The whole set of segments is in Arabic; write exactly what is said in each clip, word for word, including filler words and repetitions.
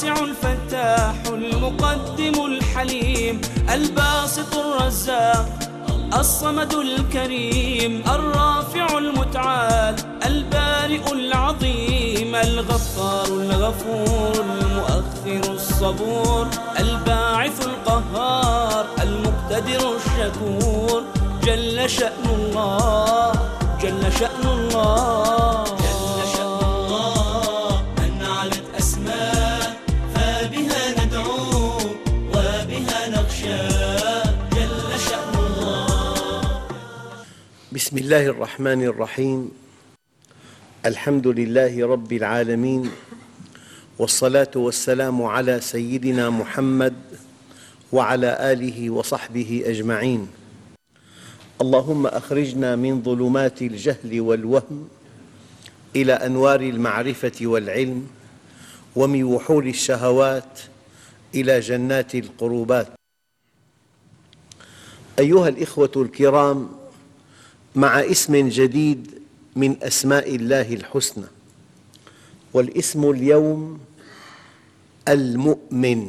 الواسع الفتاح المقدم الحليم الباسط الرزاق الصمد الكريم الرافع المتعال البارئ العظيم الغفار الغفور المؤخر الصبور الباعث القهار المقتدر الشكور جل شأن الله جل شأن الله جل شأن الله من علت أسماء فبها ندعو وبها نخشى جل شأن الله. بسم الله الرحمن الرحيم. الحمد لله رب العالمين، والصلاة والسلام على سيدنا محمد وعلى آله وصحبه أجمعين. اللهم أخرجنا من ظلمات الجهل والوهم إلى أنوار المعرفة والعلم، ومن وحول الشهوات إلى جنات القربات. أيها الإخوة الكرام، مع اسم جديد من أسماء الله الحسنى، والاسم اليوم المؤمن.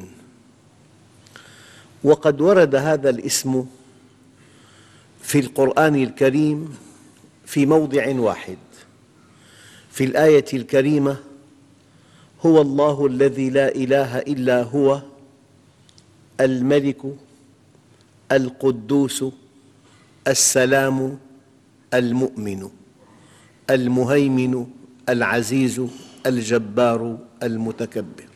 وقد ورد هذا الاسم في القرآن الكريم في موضع واحد، في الآية الكريمة: هو الله الذي لا إله إلا هو الملك القدوس السلام المؤمن المهيمن العزيز الجبار المتكبر.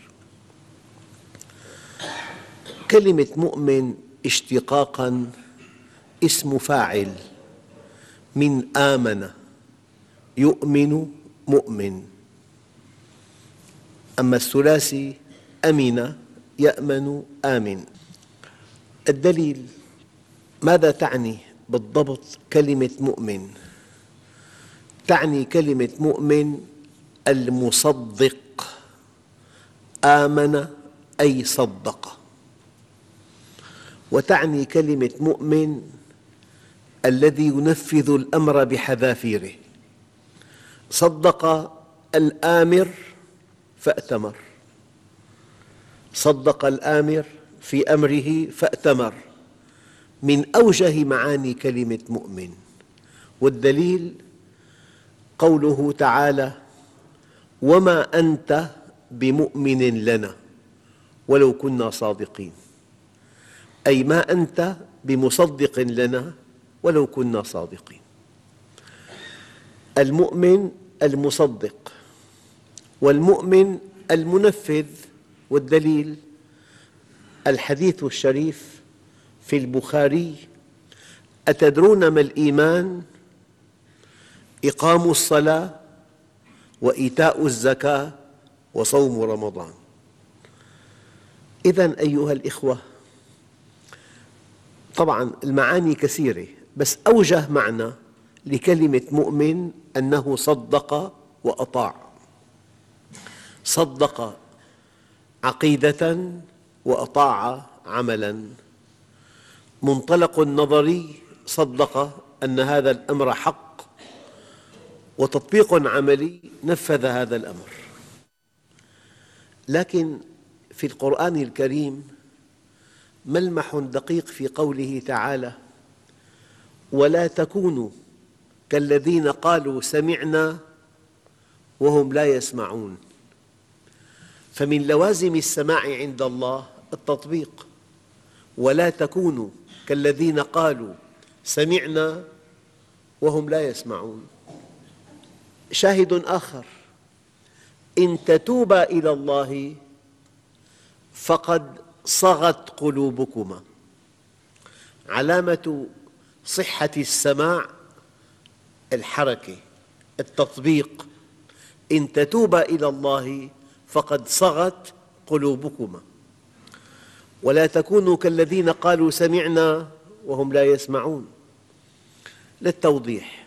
كلمة مؤمن اشتقاقاً اسم فاعل من آمن يؤمن مؤمن، أما الثلاثي أمن يأمن آمن. الدليل: ماذا تعني بالضبط كلمة مؤمن؟ تعني كلمة مؤمن المصدق. آمن أي صدق. وتعني كلمة مؤمن الذي ينفذ الأمر بحذافيره. صدق الآمر فأتمر، صدق الآمر في أمره فأتمر، من أوجه معاني كلمة مؤمن. والدليل قوله تعالى: وما أنت بمؤمن لنا ولو كنا صادقين، أي ما أنت بمصدق لنا ولو كنا صادقين. المؤمن المصدق، والمؤمن المنفذ. والدليل الحديث الشريف في البخاري: أتدرون ما الإيمان؟ إقام الصلاة وإيتاء الزكاة وصوم رمضان. إذن أيها الإخوة، طبعاً المعاني كثيرة، بس أوجه معنى لكلمة مؤمن أنه صدق وأطاع. صدق عقيدة وأطاع عملاً. منطلق نظري: صدق أن هذا الأمر حق، وتطبيق عملي: نفذ هذا الأمر. لكن في القرآن الكريم ملمح دقيق في قوله تعالى: ولا تكونوا كالذين قالوا سمعنا وهم لا يسمعون. فمن لوازم السماع عند الله التطبيق. ولا تكونوا كالذين قالوا سمعنا وهم لا يسمعون. شاهد آخر: إن تتوبا إلى الله فقد صغت قلوبكما. علامة صحة السماع الحركة، التطبيق. إن تتوبا إلى الله فقد صغت قلوبكما. ولا تكونوا كالذين قالوا سمعنا وهم لا يسمعون. للتوضيح: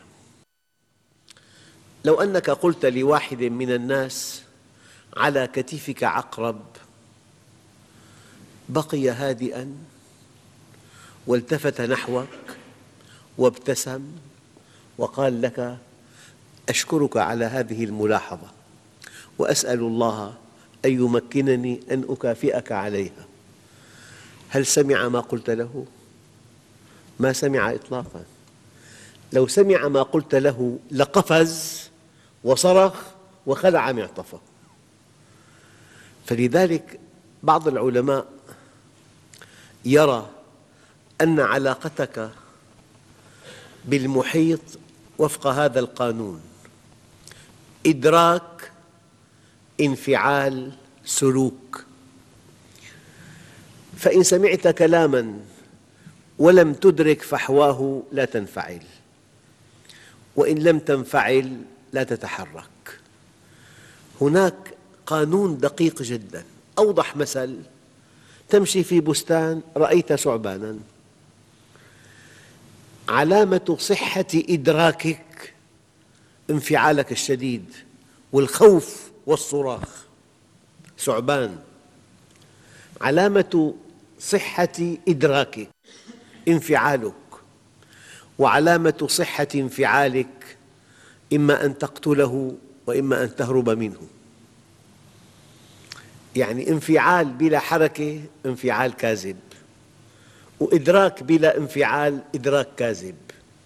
لو أنك قلت لواحد من الناس: على كتفك عقرب، بقي هادئاً والتفت نحوك وابتسم وقال لك: أشكرك على هذه الملاحظة، وأسأل الله أن يمكنني أن أكافئك عليها. هل سمع ما قلت له؟ ما سمع إطلاقاً. لو سمع ما قلت له لقفز وصرخ وخلع معطفه. فلذلك بعض العلماء يرى أن علاقتك بالمحيط وفق هذا القانون: إدراك، انفعال، سلوك. فإن سمعت كلاماً ولم تدرك فحواه لا تنفعل، وإن لم تنفعل لا تتحرك. هناك قانون دقيق جداً. أوضح مثل: تمشي في بستان رأيت ثعباناً، علامة صحة إدراكك انفعالك الشديد والخوف والصراخ. ثعبان. علامة صحة إدراكك انفعالك، وعلامة صحة انفعالك إما أن تقتله وإما أن تهرب منه. يعني انفعال بلا حركة انفعال كاذب، وإدراك بلا انفعال إدراك كاذب.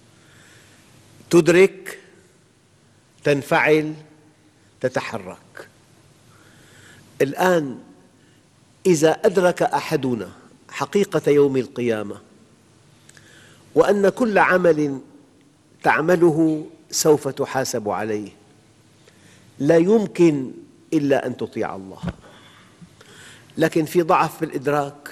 تدرك، تنفعل، تتحرك. الآن إذا أدرك أحدنا حقيقة يوم القيامة، وأن كل عمل تعمله سوف تحاسب عليه، لا يمكن إلا أن تطيع الله. لكن في ضعف بالإدراك،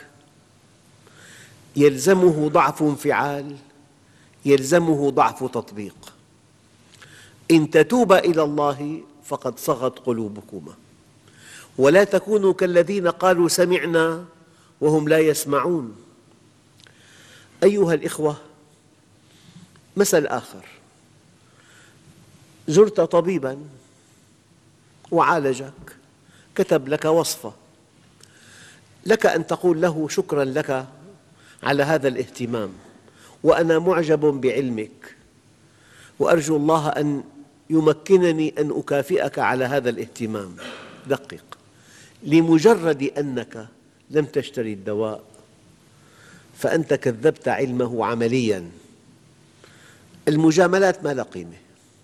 يلزمه ضعف انفعال، يلزمه ضعف تطبيق. إن تتوبا إلى الله فقد صغت قلوبكما، ولا تكونوا كالذين قالوا سمعنا وهم لا يسمعون. أيها الإخوة، مثل آخر: زرت طبيباً وعالجك، كتب لك وصفة، لك أن تقول له شكراً لك على هذا الاهتمام، وأنا معجب بعلمك، وأرجو الله أن يمكنني أن أكافئك على هذا الاهتمام. دقق، لمجرد أنك لم تشتري الدواء فأنت كذبت علمه عملياً. المجاملات ما لها قيمة.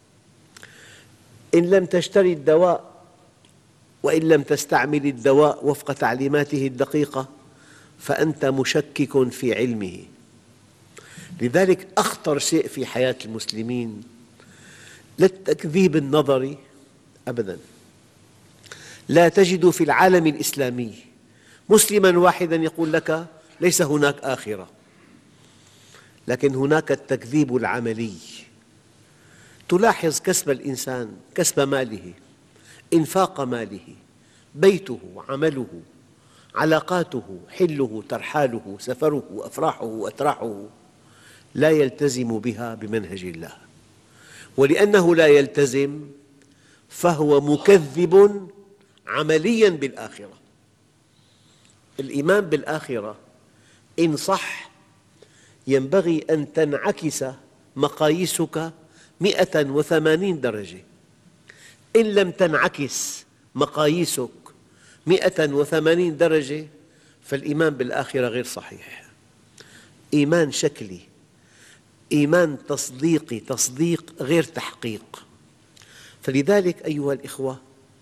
إن لم تشتري الدواء وإن لم تستعمل الدواء وفق تعليماته الدقيقة فأنت مشكك في علمه. لذلك أخطر شيء في حياة المسلمين لا التكذيب النظري أبداً. لا تجد في العالم الإسلامي مسلماً واحداً يقول لك ليس هناك آخرة، لكن هناك التكذيب العملي. تلاحظ كسب الإنسان، كسب ماله، إنفاق ماله، بيته، عمله، علاقاته، حله، ترحاله، سفره، أفراحه وأتراحه، لا يلتزم بها بمنهج الله. ولأنه لا يلتزم فهو مكذب عملياً بالآخرة. الإيمان بالآخرة إن صح ينبغي أن تنعكس مقاييسك مئة وثمانين درجة. إن لم تنعكس مقاييسك مئة وثمانين درجة فالإيمان بالآخرة غير صحيح. إيمان شكلي، إيمان تصديقي، تصديق غير تحقيق. فلذلك أيها الإخوة،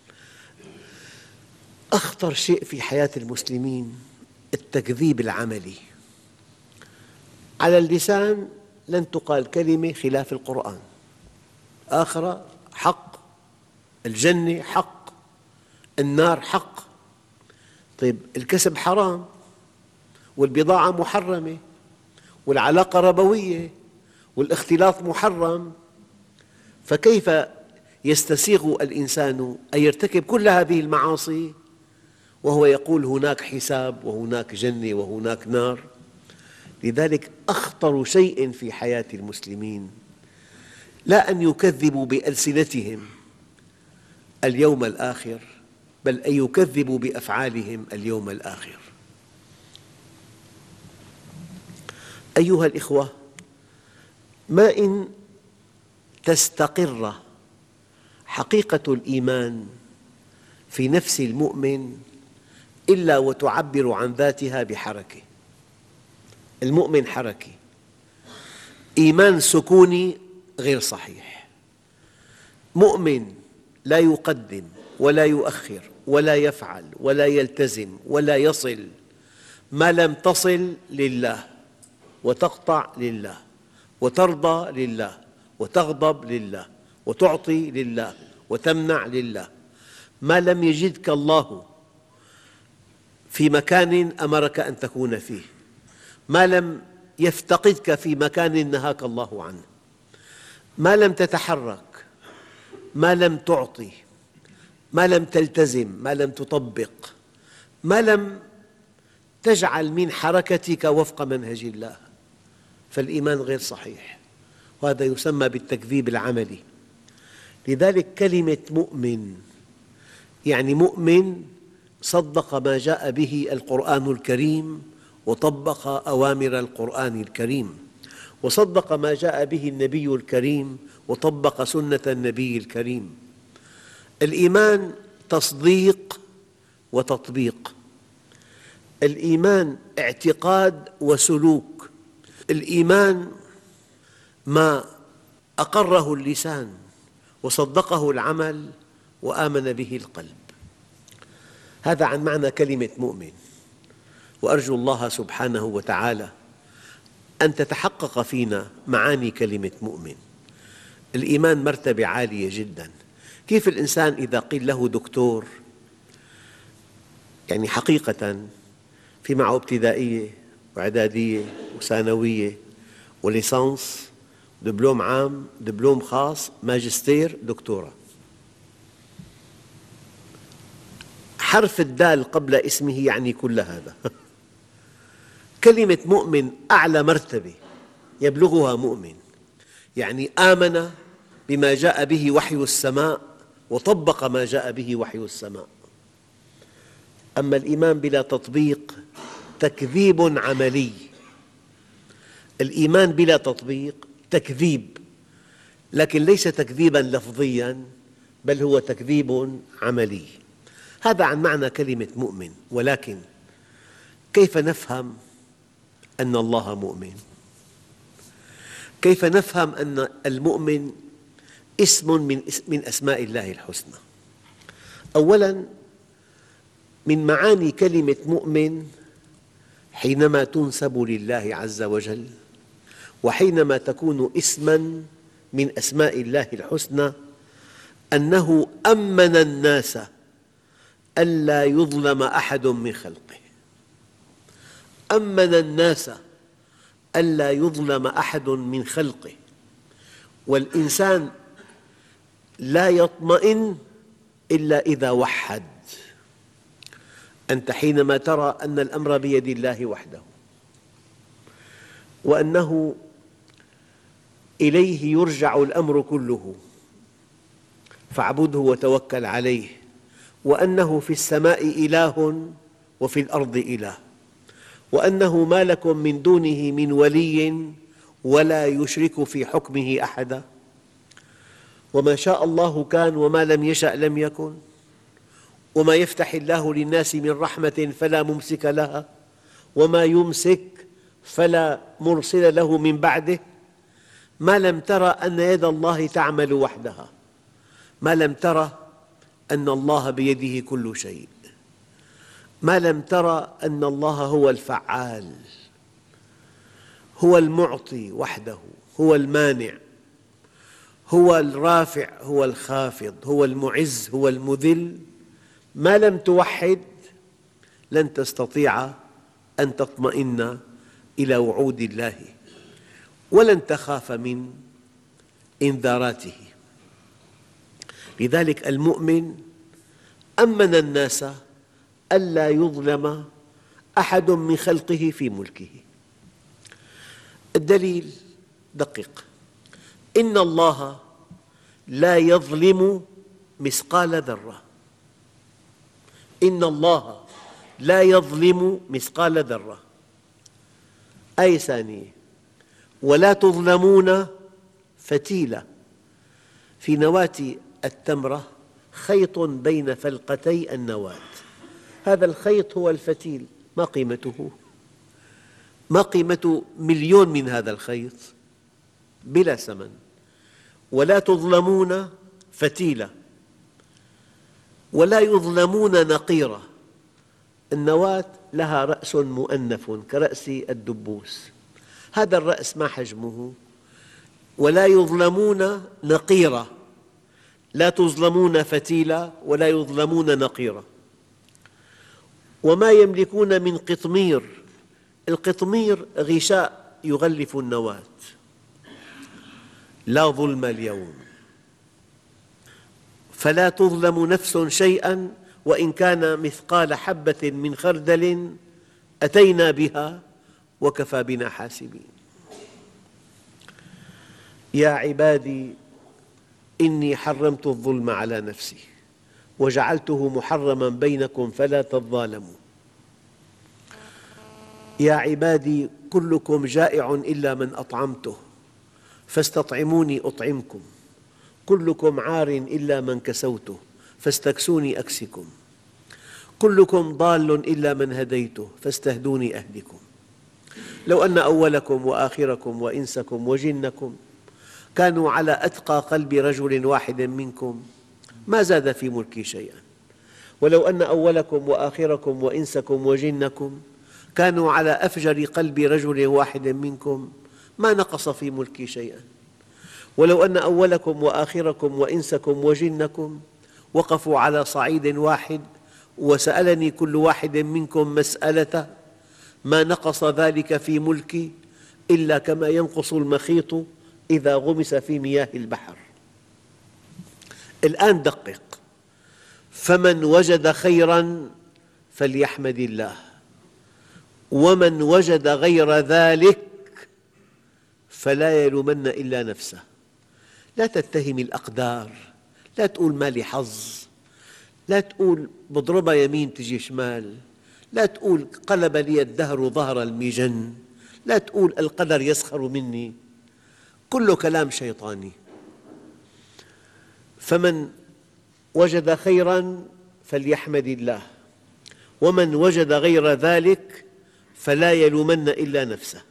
أخطر شيء في حياة المسلمين التكذيب العملي. على اللسان لن تقال كلمة خلاف القرآن. آخرة حق، الجنة حق، النار حق. طيب الكسب حرام، والبضاعة محرمة، والعلاقة ربوية، والاختلاط محرم، فكيف يستسيغ الإنسان أن يرتكب كل هذه المعاصي وهو يقول هناك حساب وهناك جنة وهناك نار؟ لذلك أخطر شيء في حياة المسلمين لا أن يكذبوا بألسنتهم اليوم الآخر، بل أن يكذبوا بأفعالهم اليوم الآخر. أيها الإخوة، ما إن تستقر حقيقة الإيمان في نفس المؤمن إلا وتعبر عن ذاتها بحركة. المؤمن حركي، إيمان سكوني غير صحيح. مؤمن لا يقدم ولا يؤخر ولا يفعل ولا يلتزم ولا يصل ما لم تصل لله، وتقطع لله، وترضى لله، وتغضب لله، وتعطي لله، وتمنع لله. ما لم يجدك الله في مكان أمرك أن تكون فيه، ما لم يفتقدك في مكان نهاك الله عنه، ما لم تتحرك، ما لم تعطي، ما لم تلتزم، ما لم تطبق، ما لم تجعل من حركتك وفق منهج الله، فالإيمان غير صحيح، وهذا يسمى بالتكذيب العملي. لذلك كلمة مؤمن يعني مؤمن صدق ما جاء به القرآن الكريم وطبق أوامر القرآن الكريم، وصدق ما جاء به النبي الكريم وطبق سنة النبي الكريم. الإيمان تصديق وتطبيق، الإيمان اعتقاد وسلوك، الإيمان ما أقره اللسان وصدقه العمل وآمن به القلب. هذا عن معنى كلمة مؤمن، وأرجو الله سبحانه وتعالى أن تتحقق فينا معاني كلمة مؤمن. الإيمان مرتبة عالية جداً. كيف الإنسان إذا قيل له دكتور، يعني حقيقة في معه ابتدائية وإعدادية وثانوية وليسانس، دبلوم عام، دبلوم خاص، ماجستير، دكتوراه. حرف الدال قبل اسمه يعني كل هذا. كلمة مؤمن أعلى مرتبة يبلغها مؤمن، يعني آمن بما جاء به وحي السماء وطبق ما جاء به وحي السماء. أما الإيمان بلا تطبيق تكذيب عملي. الإيمان بلا تطبيق تكذيب، لكن ليس تكذيباً لفظياً، بل هو تكذيب عملي. هذا عن معنى كلمة مؤمن. ولكن كيف نفهم أن الله مؤمن؟ كيف نفهم أن المؤمن اسم من أسماء الله الحسنى؟ أولاً، من معاني كلمة مؤمن حينما تنسب لله عز وجل، وحينما تكون اسماً من أسماء الله الحسنى، أنه أمن الناس ألا يظلم أحد من خلقه. أمن الناس ألا يظلم أحد من خلقه. والإنسان لا يطمئن إلا إذا وحد. أنت حينما ترى أن الأمر بيد الله وحده، وأنه إليه يرجع الأمر كله، فاعبده وتوكل عليه، وأنه في السماء إله وفي الأرض إله، وأنه ما لكم من دونه من ولي ولا يشرك في حكمه أحدا، وما شاء الله كان وما لم يشأ لم يكن، وما يفتح الله للناس من رحمة فلا ممسك لها، وما يمسك فلا مرسل له من بعده. ما لم ترى أن يد الله تعمل وحدها، ما لم ترى أن الله بيده كل شيء، ما لم ترى أن الله هو الفعال، هو المعطي وحده، هو المانع، هو الرافع، هو الخافض، هو المعز، هو المذل. ما لم توحد لن تستطيع أن تطمئن إلى وعود الله، ولن تخاف من إنذاراته. لذلك المؤمن أمن الناس ألا يظلم أحد من خلقه في ملكه. الدليل دقق: إن الله لا يظلم مثقال ذرة. إن الله لا يظلم مثقال ذرة. آية ثانية: ولا تظلمون فتيلة. في نواة التمرة خيط بين فلقتي النواة. هذا الخيط هو الفتيل. ما قيمته؟ ما قيمة مليون من هذا الخيط؟ بلا ثمن. ولا تظلمون فتيلة ولا يظلمون نقيرة. النواة لها رأس مؤنف كرأس الدبوس، هذا الرأس ما حجمه؟ ولا يظلمون نقيرة، لا تظلمون فتيلة ولا يظلمون نقيرة. وما يملكون من قطمير. القطمير غشاء يغلف النواة. لا ظلم اليوم، فلا تظلم نفس شيئا وإن كان مثقال حبة من خردل أتينا بها وكفى بنا حاسبين. يا عبادي إني حرمت الظلم على نفسي وجعلته محرما بينكم فلا تظالموا. يا عبادي كلكم جائع إلا من أطعمته فاستطعموني أطعمكم. كلكم عار إلا من كسوته فاستكسوني أكسكم. كلكم ضال إلا من هديته فاستهدوني أهدكم. لو أن أولكم وآخركم وإنسكم وجنكم كانوا على أتقى قلب رجل واحد منكم ما زاد في ملكي شيئا. ولو أن أولكم وآخركم وإنسكم وجنكم كانوا على أفجر قلب رجل واحد منكم ما نقص في ملكي شيئا. ولو أن أولكم وآخركم وإنسكم وجنكم وقفوا على صعيد واحد وسألني كل واحد منكم مسألة ما نقص ذلك في ملكي إلا كما ينقص المخيط إذا غمس في مياه البحر. الآن دقق: فمن وجد خيراً فليحمد الله، ومن وجد غير ذلك فلا يلومن إلا نفسه. لا تتهم الأقدار، لا تقول ما لي حظ، لا تقول بضربها يمين تجي شمال، لا تقول قلب لي الدهر ظهر المجن، لا تقول القدر يسخر مني. كله كلام شيطاني. فمن وجد خيراً فليحمد الله، ومن وجد غير ذلك فلا يلومن إلا نفسه.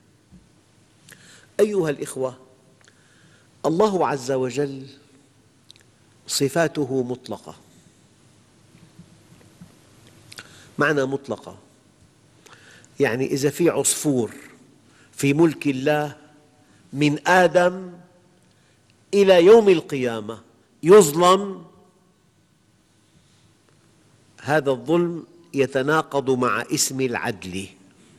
أيها الإخوة، الله عز وجل صفاته مطلقة. معنى مطلقة يعني إذا في عصفور في ملك الله من آدم إلى يوم القيامة يظلم، هذا الظلم يتناقض مع اسم العدل.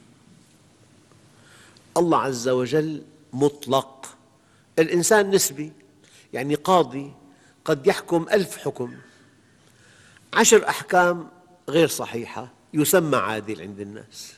الله عز وجل مطلق، الإنسان نسبي، يعني قاضي قد يحكم ألف حكم، عشر أحكام غير صحيحة يسمى عادل عند الناس.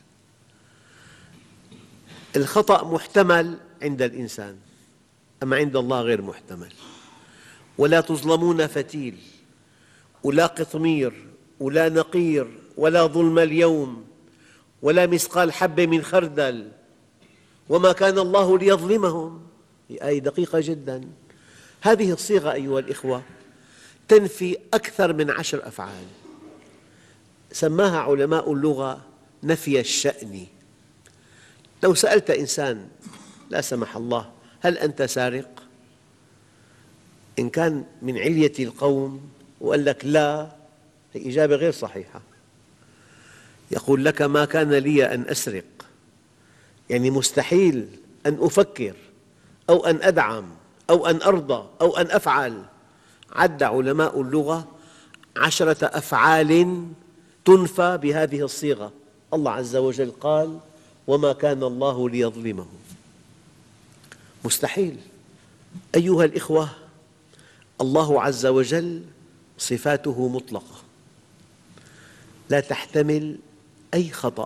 الخطأ محتمل عند الإنسان، أما عند الله غير محتمل. ولا تظلمون فتيل ولا قطمير ولا نقير ولا ظلم اليوم ولا مثقال حبة من خردل وما كان الله ليظلمهم. آية دقيقة جدا. هذه الصيغة أيها الإخوة تنفي أكثر من عشر أفعال، سماها علماء اللغة نفي الشأن. لو سألت إنسان لا سمح الله هل أنت سارق؟ إن كان من علية القوم وقال لك لا، هي إجابة غير صحيحة. يقول لك ما كان لي أن أسرق، يعني مستحيل أن أفكر أو أن أدعم أو أن أرضى أو أن أفعل. عد علماء اللغة عشرة أفعال تنفى بهذه الصيغة. الله عز وجل قال وما كان الله ليظلمهم، مستحيل. أيها الإخوة، الله عز وجل صفاته مطلقة لا تحتمل أي خطأ.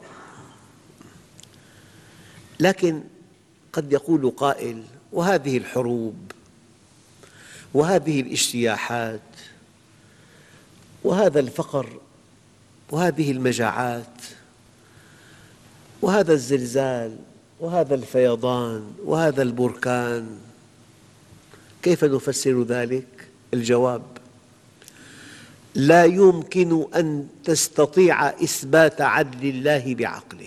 لكن قد يقول قائل وهذه الحروب وهذه الاجتياحات وهذا الفقر وهذه المجاعات وهذا الزلزال وهذا الفيضان وهذا البركان، كيف نفسر ذلك؟ الجواب: لا يمكن أن تستطيع إثبات عدل الله بعقلك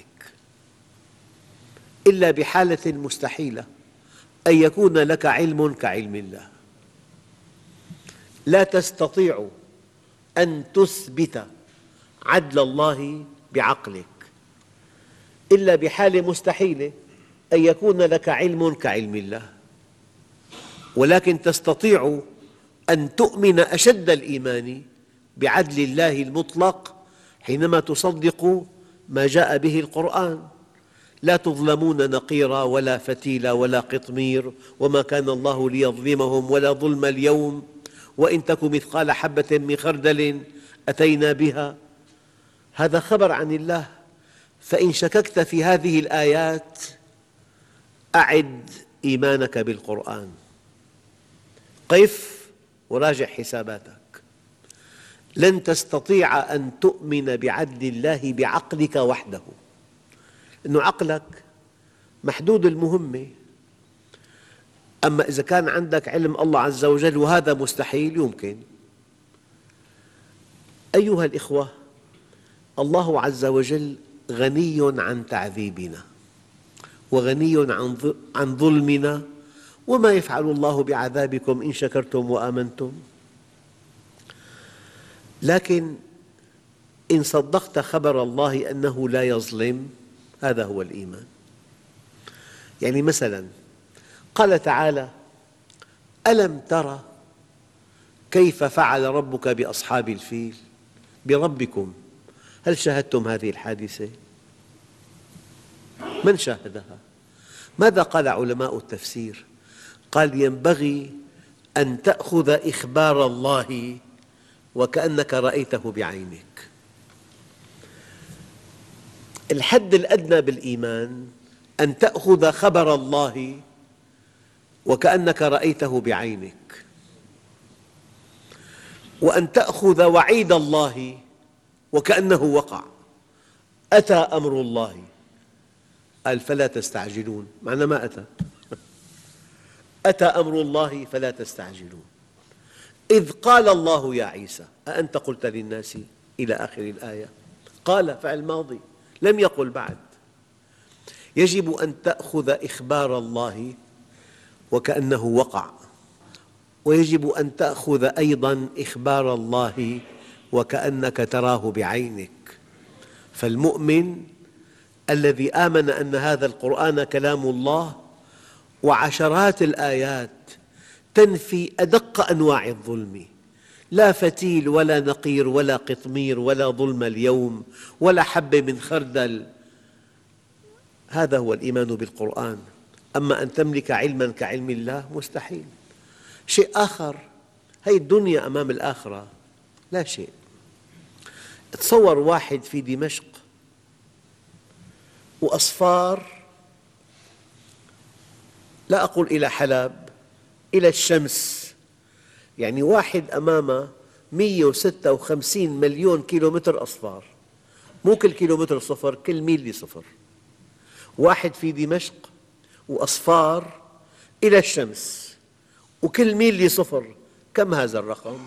إلا بحالة مستحيلة، أن يكون لك علم كعلم الله. لا تستطيع أن تثبت عدل الله بعقلك إلا بحالة مستحيلة، أن يكون لك علم كعلم الله. ولكن تستطيع أن تؤمن أشد الإيمان بعدل الله المطلق حينما تصدق ما جاء به القرآن. لا تظلمون نقيرا ولا فتيلا ولا قطمير، وما كان الله ليظلمهم ولا ظلم اليوم، وإن تك مثقال حبة من خردل أتينا بها. هذا خبر عن الله. فإن شككت في هذه الآيات أعد إيمانك بالقرآن، قف وراجع حساباتك. لن تستطيع أن تؤمن بعدل الله بعقلك وحده، لأن عقلك محدود المهمة. أما إذا كان عندك علم الله عز وجل وهذا مستحيل، يمكن. أيها الإخوة، الله عز وجل غني عن تعذيبنا وغني عن ظلمنا، وما يفعل الله بعذابكم إن شكرتم وآمنتم. لكن إن صدقت خبر الله أنه لا يظلم، هذا هو الإيمان. يعني مثلاً قال تعالى: ألم تر كيف فعل ربك بأصحاب الفيل؟ بربكم، هل شاهدتم هذه الحادثة؟ من شاهدها؟ ماذا قال علماء التفسير؟ قال: ينبغي أن تأخذ إخبار الله وكأنك رأيته بعينك. الحد الأدنى بالإيمان أن تأخذ خبر الله وكأنك رأيته بعينك، وأن تأخذ وعيد الله وكأنه وقع. أتى أمر الله، قال: فلا تستعجلون، معنى ما أتى. أتى أمر الله فلا تستعجلون. إذ قال الله يا عيسى أأنت قلت للناس، إلى آخر الآية. قال فعل ماضي، لم يقل بعد. يجب أن تأخذ إخبار الله وكأنه وقع، ويجب أن تأخذ أيضاً إخبار الله وكأنك تراه بعينك. فالمؤمن الذي آمن أن هذا القرآن كلام الله وعشرات الآيات تنفي أدق أنواع الظلم، لا فتيل ولا نقير ولا قطمير ولا ظلم اليوم ولا حبة من خردل، هذا هو الإيمان بالقرآن. أما أن تملك علماً كعلم الله مستحيل. شيء آخر، هذه الدنيا أمام الآخرة لا شيء. تصور واحد في دمشق وأصفار، لا أقول إلى حلب، إلى الشمس، يعني واحد أمامه مئة وستة وخمسين مليون كيلومتر أصفار، مو كل كيلومتر صفر، كل ميل صفر. واحد في دمشق وأصفار إلى الشمس وكل ميل صفر. كم هذا الرقم؟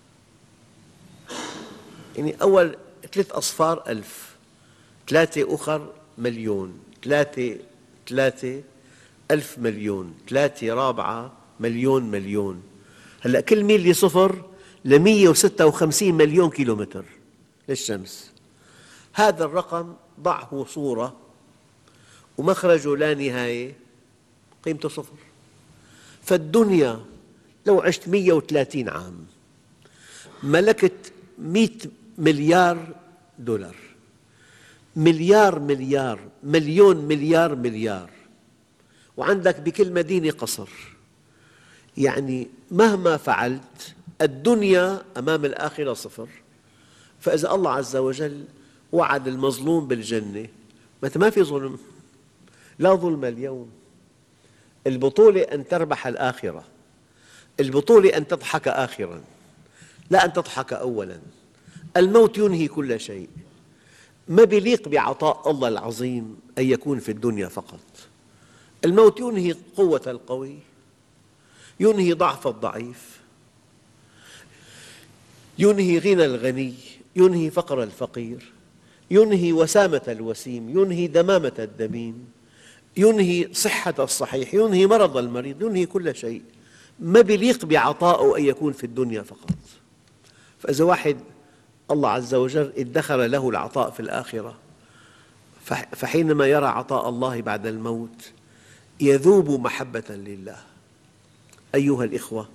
يعني أول ثلاث أصفار ألف، ثلاثة أخر مليون، ثلاثة ثلاثة ألف مليون، ثلاثة رابعة مليون مليون. هلأ كل ميل صفر لمئة وستة وخمسين مليون كيلومتر للشمس. هذا الرقم ضعه صورة ومخرجه لا نهاية، قيمته صفر. فالدنيا لو عشت مئة وثلاثين عام ملكت مئة مليار دولار، مليار مليار، مليون مليار مليار، وعندك بكل مدينة قصر. يعني مهما فعلت الدنيا أمام الآخرة صفر. فإذا الله عز وجل وعد المظلوم بالجنة، متى ما في ظلم، لا ظلم اليوم. البطولة أن تربح الآخرة، البطولة أن تضحك آخراً، لا أن تضحك أولاً. الموت ينهي كل شيء. ما بيليق بعطاء الله العظيم أن يكون في الدنيا فقط. الموت ينهي قوة القوي، ينهي ضعف الضعيف. ينهي غنى الغني، ينهي فقر الفقير، ينهي وسامة الوسيم، ينهي دمامة الدميم، ينهي صحة الصحيح، ينهي مرض المريض، ينهي كل شيء. ما بيليق بعطائه أن يكون في الدنيا فقط. فإذا واحد الله عز وجل ادخر له العطاء في الآخرة، فحينما يرى عطاء الله بعد الموت يذوب محبة لله. أيها الإخوة،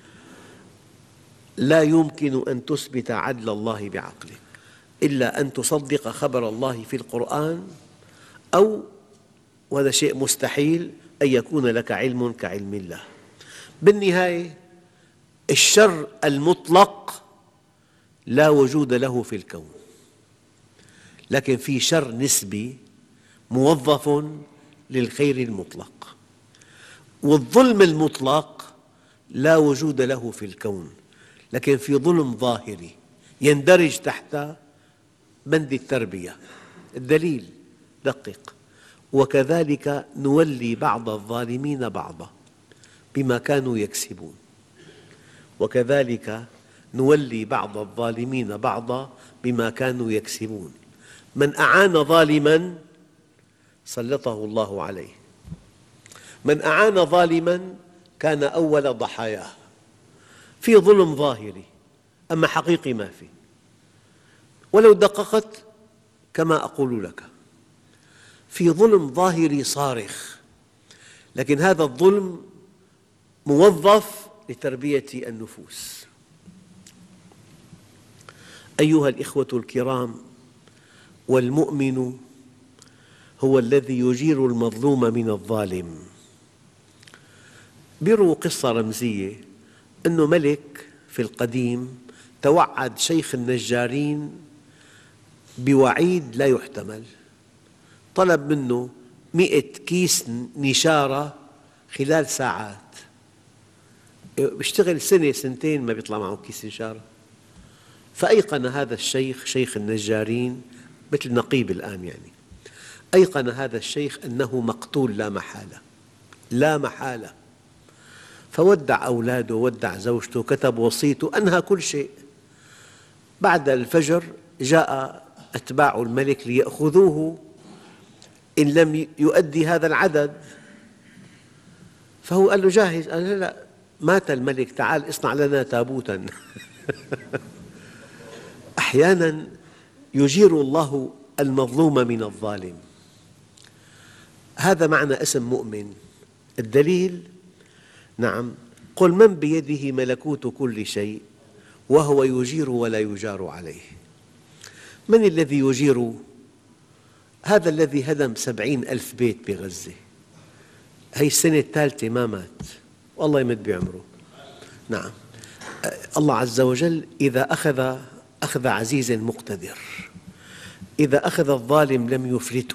لا يمكن أن تثبت عدل الله بعقلك إلا أن تصدق خبر الله في القرآن، أو وهذا شيء مستحيل أن يكون لك علم كعلم الله. بالنهاية الشر المطلق لا وجود له في الكون، لكن في شر نسبي موظف للخير المطلق. والظلم المطلق لا وجود له في الكون، لكن في ظلم ظاهري يندرج تحت بند التربية. الدليل دقق: وكذلك نولي بعض الظالمين بعضا بما كانوا يكسبون. وكذلك نولي بعض الظالمين بعضا بما كانوا يكسبون. من أعان ظالماً سلطه الله عليه. من أعان ظالماً كان أول ضحاياه. في ظلم ظاهري، أما حقيقي ما في. ولو دققت كما أقول لك، في ظلم ظاهري صارخ، لكن هذا الظلم موظف لتربية النفوس. أيها الإخوة الكرام، والمؤمن هو الذي يجير المظلوم من الظالم. بيرووا قصة رمزية أنه ملك في القديم توعد شيخ النجارين بوعيد لا يحتمل. طلب منه مئة كيس نشارة خلال ساعات. يشتغل سنة سنتين ما بيطلع معه كيس نشارة. فأيقن هذا الشيخ، شيخ النجارين مثل نقيب الآن يعني، أيقن هذا الشيخ أنه مقتول لا محالة، لا محالة. فودع أولاده، ودع زوجته، كتب وصيته، أنهى كل شيء. بعد الفجر جاء أتباع الملك ليأخذوه إن لم يؤدي هذا العدد. فهو قال له جاهز. قال لا لا، مات الملك، تعال اصنع لنا تابوتاً. أحياناً يجير الله المظلوم من الظالم. هذا معنى اسم مؤمن. الدليل: نعم، قل من بيده ملكوت كل شيء وهو يجير ولا يجار عليه. من الذي يجير؟ هذا الذي هدم سبعين ألف بيت بغزة. هذه السنة الثالثة ما مات، والله يمد بعمره. نعم، الله عز وجل إذا أخذ أخذ عزيز مقتدر، إذا أخذ الظالم لم يفلته.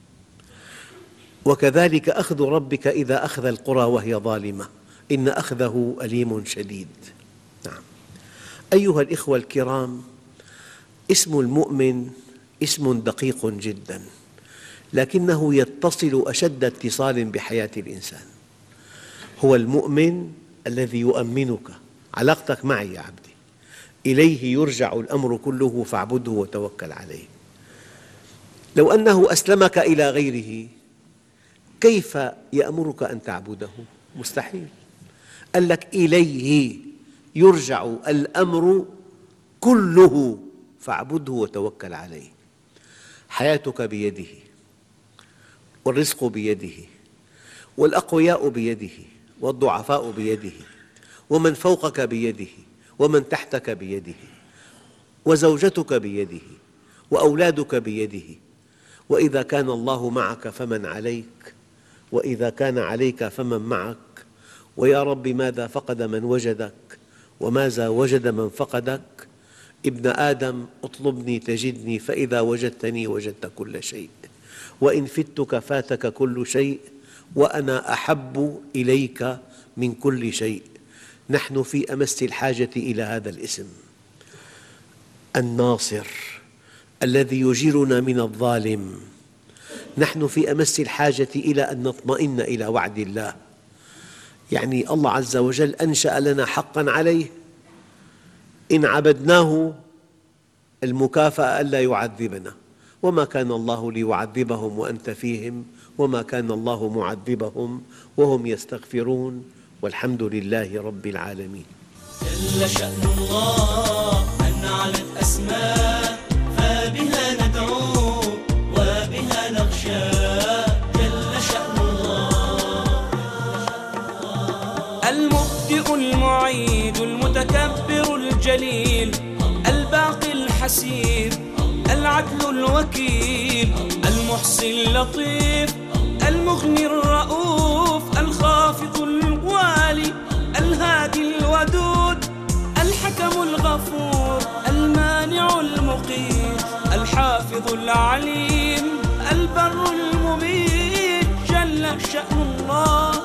وكذلك أخذ ربك إذا أخذ القرى وهي ظالمة إن أخذه أليم شديد. نعم. أيها الإخوة الكرام، اسم المؤمن اسم دقيق جداً، لكنه يتصل أشد اتصال بحياة الإنسان. هو المؤمن الذي يؤمنك، علاقتك معي يا عبدي، إليه يرجع الأمر كله فاعبده وتوكل عليه. لو أنه أسلمك إلى غيره كيف يأمرك أن تعبده؟ مستحيل. قال لك إليه يرجع الأمر كله فاعبده وتوكل عليه. حياتك بيده، والرزق بيده، والأقوياء بيده، والضعفاء بيده، ومن فوقك بيده، ومن تحتك بيده، وزوجتك بيده، وأولادك بيده. وإذا كان الله معك فمن عليك، وإذا كان عليك فمن معك. ويا رب ماذا فقد من وجدك، وماذا وجد من فقدك. ابن آدم اطلبني تجدني، فإذا وجدتني وجدت كل شيء، وإن فتك فاتك كل شيء، وأنا أحب إليك من كل شيء. نحن في أمس الحاجة إلى هذا الاسم، الناصر الذي يجيرنا من الظالم. نحن في أمس الحاجة إلى أن نطمئن إلى وعد الله. يعني الله عز وجل أنشأ لنا حقاً عليه، إن عبدناه المكافأة ألا يعذبنا، وما كان الله ليعذبهم وأنت فيهم وما كان الله معذبهم وهم يستغفرون والحمد لله رب العالمين. جل شأن الله أن علت أسماء فبها ندعو وبها نخشى. جل شأن الله المبدئ المعيد المتكبر الجليل الباقي الحسيب العدل الوكيل المحصي اللطيف المغني الرؤوف الخافض الوالي الهادي الودود الحكم الغفور المانع المقيت الحافظ العليم البر المميت. جل شأن الله